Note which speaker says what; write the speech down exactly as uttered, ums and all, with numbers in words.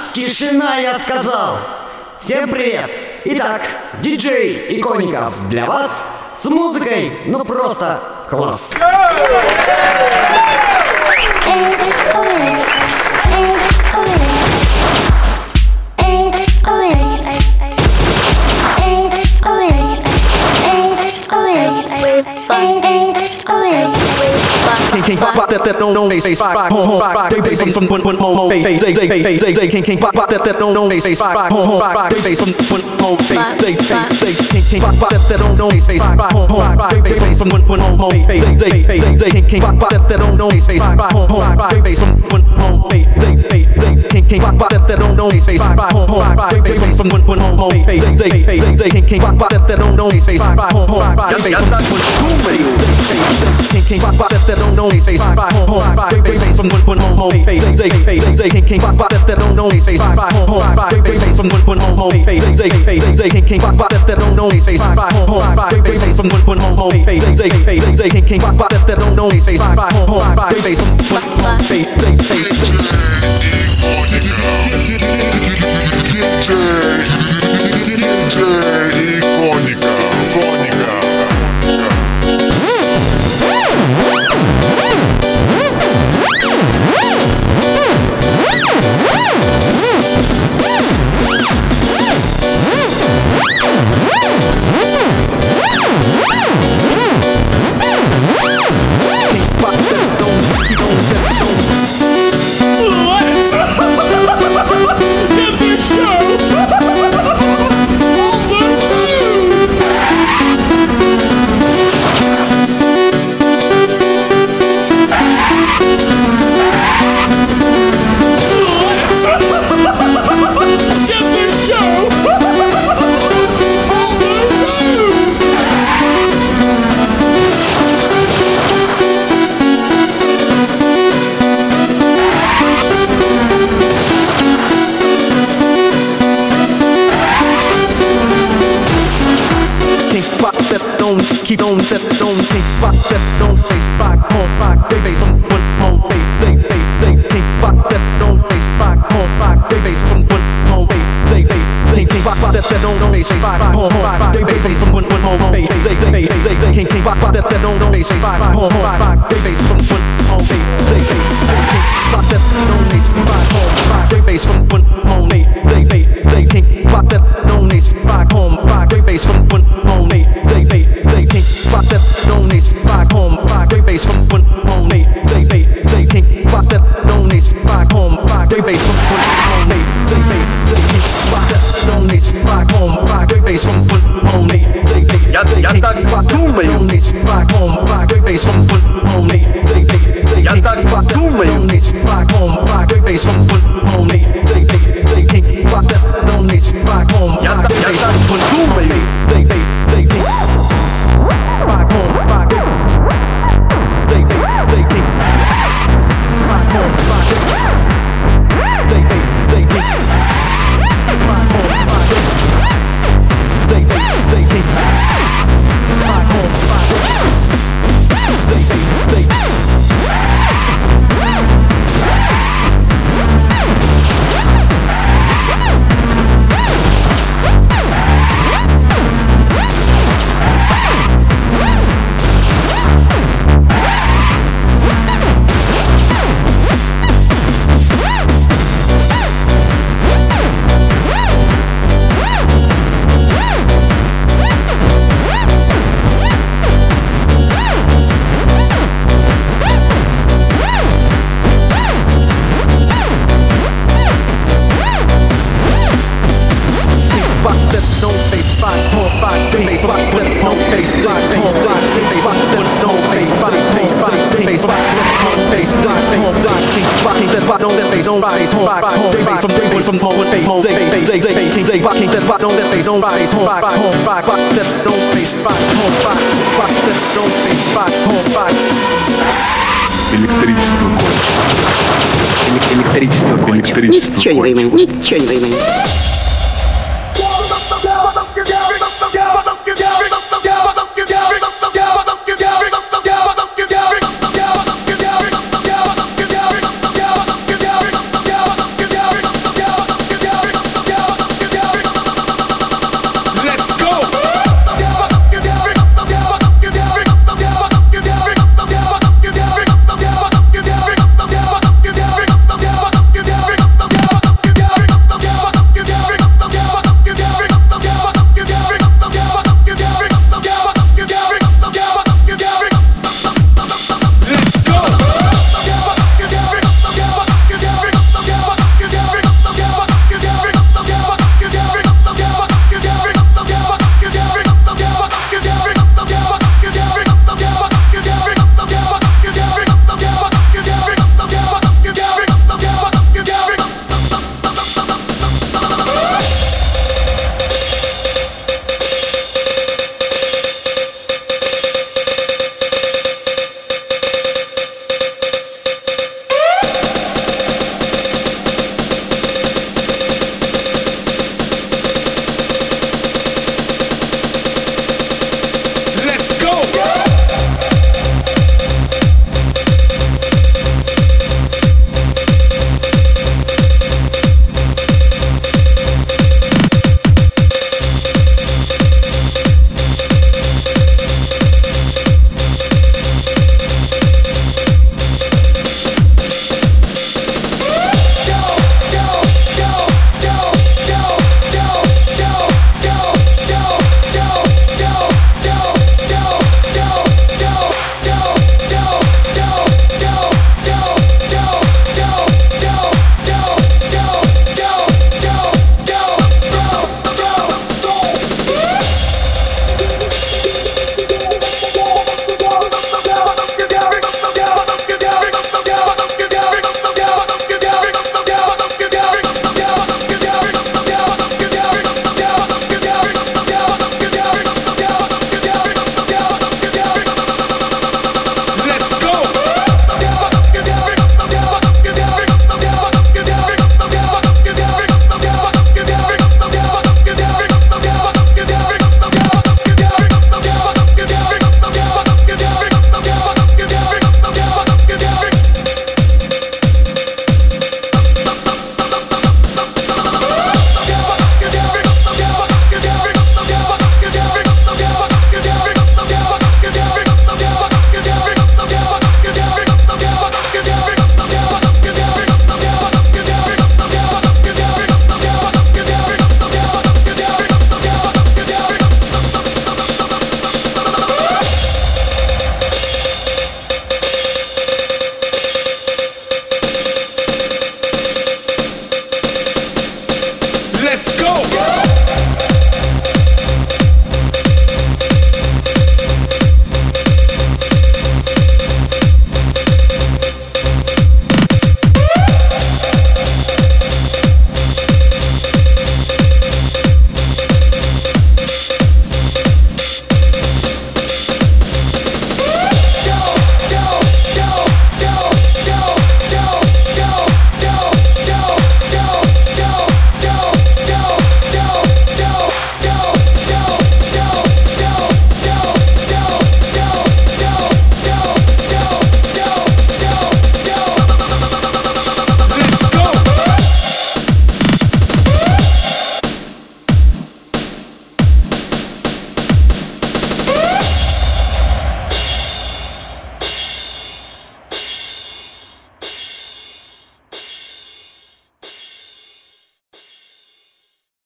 Speaker 1: Тишина, я сказал! Всем привет! Итак, диджей Иконников для вас с музыкой, ну просто класс!
Speaker 2: King King pop pop that that don't don't they say spot home home rock they say some one one home home they they they they they they King King pop pop that that don't don't they say spot home home rock they say some one home they they they they King King pop pop that that don't don't they say spot home home rock they say some one one home home they they they they they King King pop pop that that don't don't they say spot home home rock they say some one home they they they they King King pop pop that that don't don't they say spot home home rock they say some one one home home they they they they they King King pop pop that that don't don't they say spot home home rock they say some one home they King King pop pop that that don't don't they say spot home home rock they say some one one home home they they they they they King King pop pop that that don't don't they say spot home home rock they say some one one home home they they they they they King King pop pop that that don't don't they say spot home home rock they say some one one home home they they they they they King King pop pop that that don't don't they say spot home home rock they say some one one they they
Speaker 3: диджей Иконников, Иконников.
Speaker 2: Keep on that don't think spot that don't say spot home rock they say some one home they they they they think spot that don't say spot home rock they say some one home they they they they think spot that that don't don't they say spot home rock they say some one one home they they they they they they think spot that that don't don't they say spot home rock they say some one home they they they they think spot that don't they spot home rock they say some one home they they they they think spot that don't they spot home rock they say some one home they they they they think spot that don't they spot home rock they say some one home they they they they think spot that don't they spot home rock they say some one home they they they they think spot that don't they spot home rock they say some one home they they they
Speaker 4: Я я так думаю.
Speaker 2: don't they spot home rock they say some one home they they they they
Speaker 4: Я так думаю.
Speaker 2: don't they spot home rock they say some one home they they they they think spot that don't they spot home
Speaker 4: Я
Speaker 2: rock
Speaker 4: так
Speaker 2: they
Speaker 4: я
Speaker 2: say
Speaker 4: так
Speaker 2: some one
Speaker 4: думаю.
Speaker 2: they they they think spot home rock they they they think spot home rock they they they think spot home rock they they they think spot home rock they they they some home they home they they they they they they rocking that rock on that bass on rise home rock home rock rock that don't bass rock home rock rock that don't bass rock home rock
Speaker 5: Электричество кончилось.
Speaker 6: Электричество кончилось.
Speaker 5: Ничего не понимаю, ничего не понимаю.